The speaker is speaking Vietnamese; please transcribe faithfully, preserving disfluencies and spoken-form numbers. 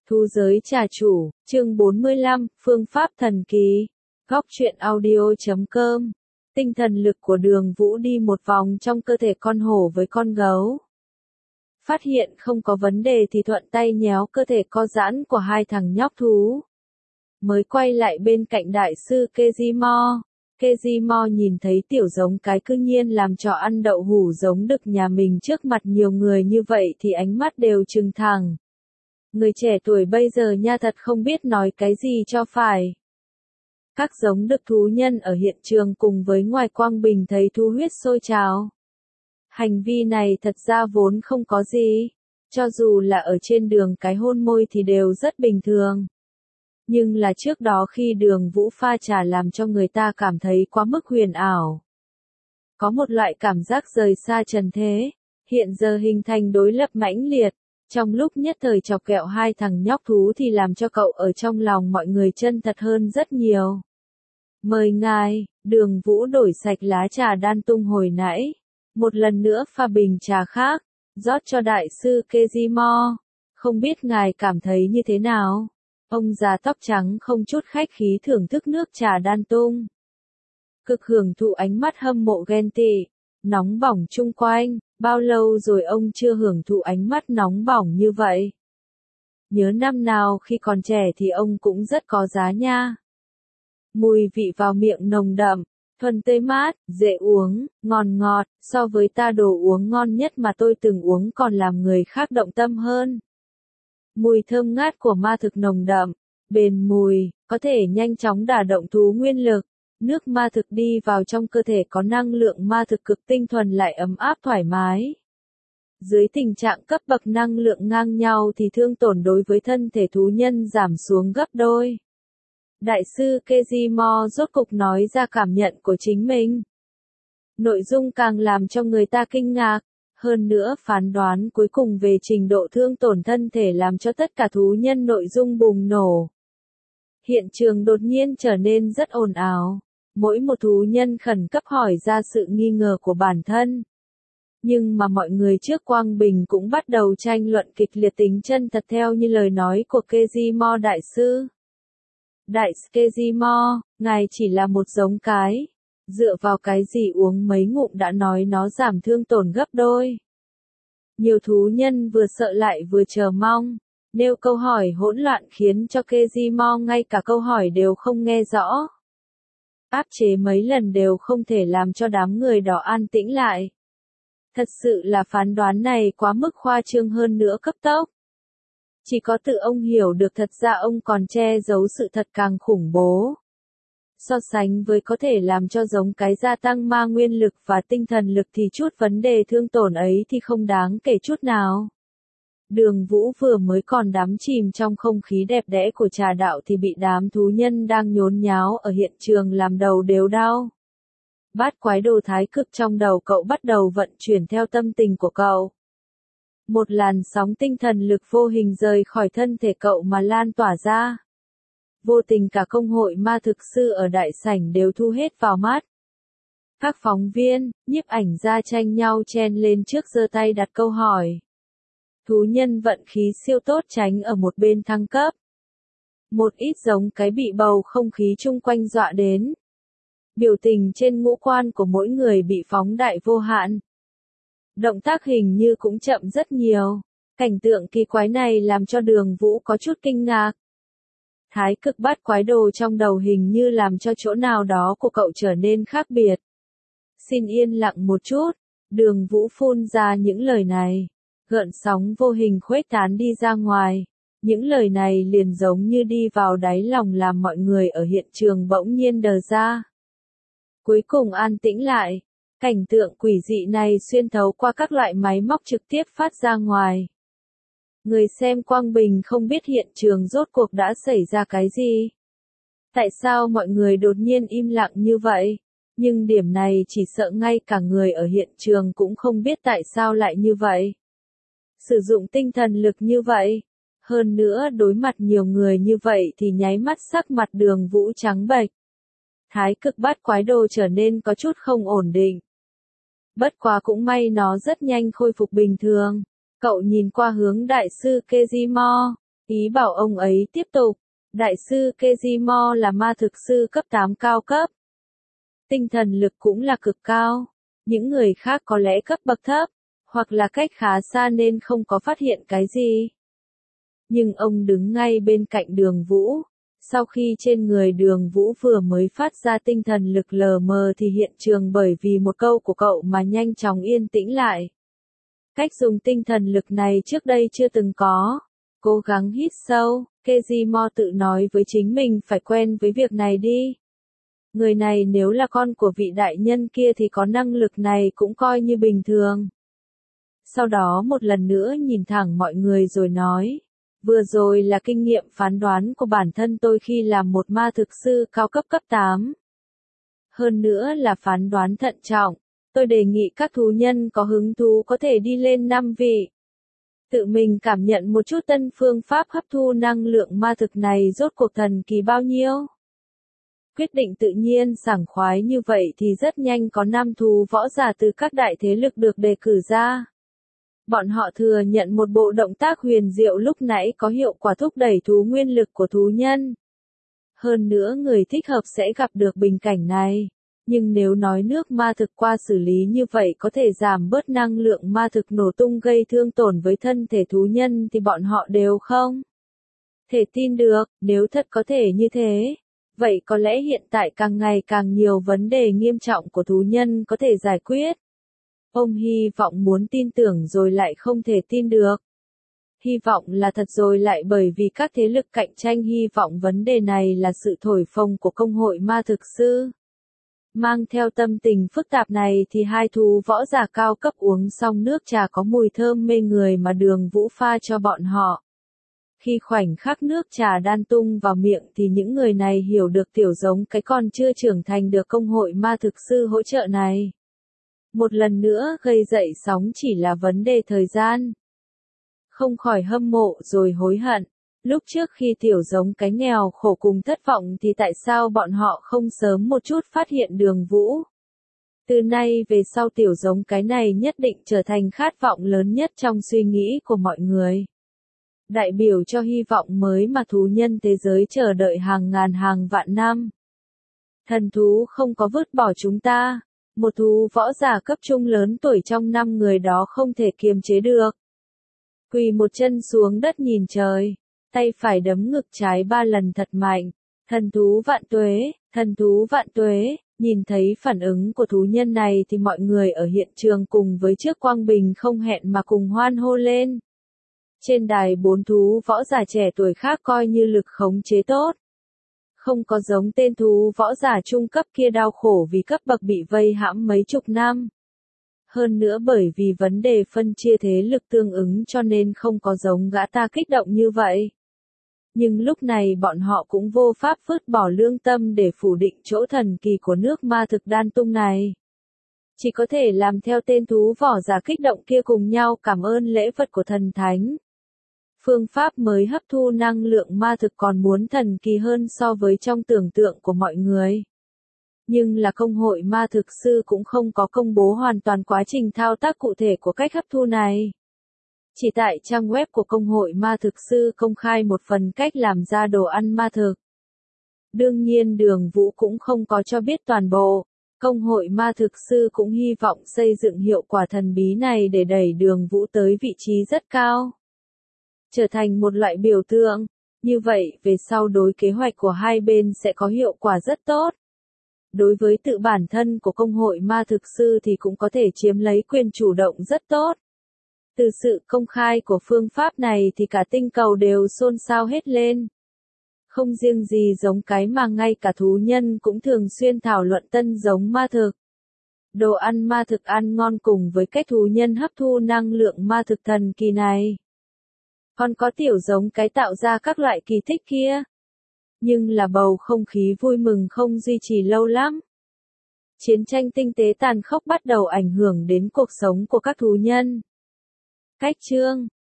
Thu giới trà chủ, chương bốn mươi lăm, phương pháp thần kỳ. Góc truyện audio.com. Tinh thần lực của Đường Vũ đi một vòng trong cơ thể con hổ với con gấu. Phát hiện không có vấn đề thì thuận tay nhéo cơ thể co giãn của hai thằng nhóc thú. Mới quay lại bên cạnh đại sư Kezimo. Kezimo nhìn thấy tiểu giống cái cư nhiên làm trò ăn đậu hủ giống đực nhà mình trước mặt nhiều người như vậy thì ánh mắt đều trừng thẳng. Người trẻ tuổi bây giờ nha thật không biết nói cái gì cho phải. Các giống đực thú nhân ở hiện trường cùng với ngoài quang bình thấy thu huyết sôi trào. Hành vi này thật ra vốn không có gì. Cho dù là ở trên đường cái hôn môi thì đều rất bình thường. Nhưng là trước đó khi Đường Vũ pha trà làm cho người ta cảm thấy quá mức huyền ảo. Có một loại cảm giác rời xa trần thế, hiện giờ hình thành đối lập mãnh liệt. Trong lúc nhất thời chọc kẹo hai thằng nhóc thú thì làm cho cậu ở trong lòng mọi người chân thật hơn rất nhiều. Mời ngài, Đường Vũ đổi sạch lá trà đan tung hồi nãy. Một lần nữa pha bình trà khác, rót cho đại sư Kezimo. Không biết ngài cảm thấy như thế nào? Ông già tóc trắng không chút khách khí thưởng thức nước trà đan tung. Cực hưởng thụ ánh mắt hâm mộ ghen tị, nóng bỏng chung quanh, bao lâu rồi ông chưa hưởng thụ ánh mắt nóng bỏng như vậy. Nhớ năm nào khi còn trẻ thì ông cũng rất có giá nha. Mùi vị vào miệng nồng đậm, thuần tươi mát, dễ uống, ngon ngọt, so với ta đồ uống ngon nhất mà tôi từng uống còn làm người khác động tâm hơn. Mùi thơm ngát của ma thực nồng đậm, bền mùi, có thể nhanh chóng đả động thú nguyên lực. Nước ma thực đi vào trong cơ thể có năng lượng ma thực cực tinh thuần lại ấm áp thoải mái. Dưới tình trạng cấp bậc năng lượng ngang nhau thì thương tổn đối với thân thể thú nhân giảm xuống gấp đôi. Đại sư Kezimo rốt cục nói ra cảm nhận của chính mình. Nội dung càng làm cho người ta kinh ngạc. Hơn nữa phán đoán cuối cùng về trình độ thương tổn thân thể làm cho tất cả thú nhân nội dung bùng nổ. Hiện trường đột nhiên trở nên rất ồn ào. Mỗi một thú nhân khẩn cấp hỏi ra sự nghi ngờ của bản thân. Nhưng mà mọi người trước quang bình cũng bắt đầu tranh luận kịch liệt tính chân thật theo như lời nói của Kezimo đại sư. Đại sư Kezimo, ngài chỉ là một giống cái. Dựa vào cái gì uống mấy ngụm đã nói nó giảm thương tổn gấp đôi. Nhiều thú nhân vừa sợ lại vừa chờ mong. Nêu câu hỏi hỗn loạn khiến cho Kezimo ngay cả câu hỏi đều không nghe rõ. Áp chế mấy lần đều không thể làm cho đám người đó an tĩnh lại. Thật sự là phán đoán này quá mức khoa trương hơn nữa cấp tốc. Chỉ có tự ông hiểu được thật ra ông còn che giấu sự thật càng khủng bố. So sánh với có thể làm cho giống cái gia tăng ma nguyên lực và tinh thần lực thì chút vấn đề thương tổn ấy thì không đáng kể chút nào. Đường Vũ vừa mới còn đắm chìm trong không khí đẹp đẽ của trà đạo thì bị đám thú nhân đang nhốn nháo ở hiện trường làm đầu đều đau. Bát quái đồ thái cực trong đầu cậu bắt đầu vận chuyển theo tâm tình của cậu. Một làn sóng tinh thần lực vô hình rời khỏi thân thể cậu mà lan tỏa ra. Vô tình cả công hội ma thực sư ở đại sảnh đều thu hết vào mắt. Các phóng viên, nhiếp ảnh gia tranh nhau chen lên trước giơ tay đặt câu hỏi. Thú nhân vận khí siêu tốt tránh ở một bên thăng cấp. Một ít giống cái bị bầu không khí chung quanh dọa đến. Biểu tình trên ngũ quan của mỗi người bị phóng đại vô hạn. Động tác hình như cũng chậm rất nhiều. Cảnh tượng kỳ quái này làm cho Đường Vũ có chút kinh ngạc. Thái cực bát quái đồ trong đầu hình như làm cho chỗ nào đó của cậu trở nên khác biệt. Xin yên lặng một chút, Đường Vũ phun ra những lời này. Gợn sóng vô hình khuếch tán đi ra ngoài. Những lời này liền giống như đi vào đáy lòng làm mọi người ở hiện trường bỗng nhiên đờ ra. Cuối cùng an tĩnh lại. Cảnh tượng quỷ dị này xuyên thấu qua các loại máy móc trực tiếp phát ra ngoài. Người xem quang bình không biết hiện trường rốt cuộc đã xảy ra cái gì. Tại sao mọi người đột nhiên im lặng như vậy? Nhưng điểm này chỉ sợ ngay cả người ở hiện trường cũng không biết tại sao lại như vậy. Sử dụng tinh thần lực như vậy. Hơn nữa đối mặt nhiều người như vậy thì nháy mắt sắc mặt Đường Vũ trắng bệch. Thái cực bát quái đồ trở nên có chút không ổn định. Bất quá cũng may nó rất nhanh khôi phục bình thường. Cậu nhìn qua hướng đại sư Kezimo. Ý bảo ông ấy tiếp tục. Đại sư Kejimo là ma thực sư cấp tám cao cấp. Tinh thần lực cũng là cực cao. Những người khác có lẽ cấp bậc thấp, hoặc là cách khá xa nên không có phát hiện cái gì. Nhưng ông đứng ngay bên cạnh Đường Vũ. Sau khi trên người Đường Vũ vừa mới phát ra tinh thần lực lờ mờ thì hiện trường bởi vì một câu của cậu mà nhanh chóng yên tĩnh lại. Cách dùng tinh thần lực này trước đây chưa từng có. Cố gắng hít sâu, Kejimo tự nói với chính mình phải quen với việc này đi. Người này nếu là con của vị đại nhân kia thì có năng lực này cũng coi như bình thường. Sau đó một lần nữa nhìn thẳng mọi người rồi nói. Vừa rồi là kinh nghiệm phán đoán của bản thân tôi khi làm một ma thực sư cao cấp cấp tám. Hơn nữa là phán đoán thận trọng. Tôi đề nghị các thú nhân có hứng thú có thể đi lên năm vị. Tự mình cảm nhận một chút tân phương pháp hấp thu năng lượng ma thực này rốt cuộc thần kỳ bao nhiêu. Quyết định tự nhiên sảng khoái như vậy thì rất nhanh có năm thú võ giả từ các đại thế lực được đề cử ra. Bọn họ thừa nhận một bộ động tác huyền diệu lúc nãy có hiệu quả thúc đẩy thú nguyên lực của thú nhân. Hơn nữa người thích hợp sẽ gặp được bình cảnh này. Nhưng nếu nói nước ma thực qua xử lý như vậy có thể giảm bớt năng lượng ma thực nổ tung gây thương tổn với thân thể thú nhân thì bọn họ đều không thể tin được. Nếu thật có thể như thế, vậy có lẽ hiện tại càng ngày càng nhiều vấn đề nghiêm trọng của thú nhân có thể giải quyết. Ông hy vọng muốn tin tưởng rồi lại không thể tin được. Hy vọng là thật rồi lại bởi vì các thế lực cạnh tranh hy vọng vấn đề này là sự thổi phồng của công hội ma thực sư. Mang theo tâm tình phức tạp này thì hai thú võ giả cao cấp uống xong nước trà có mùi thơm mê người mà Đường Vũ pha cho bọn họ. Khi khoảnh khắc nước trà đan tung vào miệng thì những người này hiểu được tiểu giống cái còn chưa trưởng thành được công hội ma thực sư hỗ trợ này. Một lần nữa gây dậy sóng chỉ là vấn đề thời gian. Không khỏi hâm mộ rồi hối hận. Lúc trước khi tiểu giống cái nghèo khổ cùng thất vọng thì tại sao bọn họ không sớm một chút phát hiện Đường Vũ. Từ nay về sau tiểu giống cái này nhất định trở thành khát vọng lớn nhất trong suy nghĩ của mọi người. Đại biểu cho hy vọng mới mà thú nhân thế giới chờ đợi hàng ngàn hàng vạn năm. Thần thú không có vứt bỏ chúng ta. Một thú võ giả cấp trung lớn tuổi trong năm người đó không thể kiềm chế được. Quỳ một chân xuống đất nhìn trời. Tay phải đấm ngực trái ba lần thật mạnh. Thần thú vạn tuế, thần thú vạn tuế. Nhìn thấy phản ứng của thú nhân này thì mọi người ở hiện trường cùng với trước quang bình không hẹn mà cùng hoan hô lên. Trên đài bốn thú võ giả trẻ tuổi khác coi như lực khống chế tốt. Không có giống tên thú võ giả trung cấp kia đau khổ vì cấp bậc bị vây hãm mấy chục năm. Hơn nữa bởi vì vấn đề phân chia thế lực tương ứng cho nên không có giống gã ta kích động như vậy. Nhưng lúc này bọn họ cũng vô pháp vứt bỏ lương tâm để phủ định chỗ thần kỳ của nước ma thực đan tung này. Chỉ có thể làm theo tên thú võ giả kích động kia cùng nhau cảm ơn lễ vật của thần thánh. Phương pháp mới hấp thu năng lượng ma thực còn muốn thần kỳ hơn so với trong tưởng tượng của mọi người. Nhưng là công hội ma thực sư cũng không có công bố hoàn toàn quá trình thao tác cụ thể của cách hấp thu này. Chỉ tại trang web của công hội ma thực sư công khai một phần cách làm ra đồ ăn ma thực. Đương nhiên Đường Vũ cũng không có cho biết toàn bộ. Công hội ma thực sư cũng hy vọng xây dựng hiệu quả thần bí này để đẩy Đường Vũ tới vị trí rất cao. Trở thành một loại biểu tượng. Như vậy, về sau đối kế hoạch của hai bên sẽ có hiệu quả rất tốt. Đối với tự bản thân của công hội ma thực sư thì cũng có thể chiếm lấy quyền chủ động rất tốt. Từ sự công khai của phương pháp này thì cả tinh cầu đều xôn xao hết lên. Không riêng gì giống cái mà ngay cả thú nhân cũng thường xuyên thảo luận tân giống ma thực. Đồ ăn ma thực ăn ngon cùng với cách thú nhân hấp thu năng lượng ma thực thần kỳ này. Còn có tiểu giống cái tạo ra các loại kỳ tích kia. Nhưng là bầu không khí vui mừng không duy trì lâu lắm. Chiến tranh tinh tế tàn khốc bắt đầu ảnh hưởng đến cuộc sống của các thú nhân. Cách chương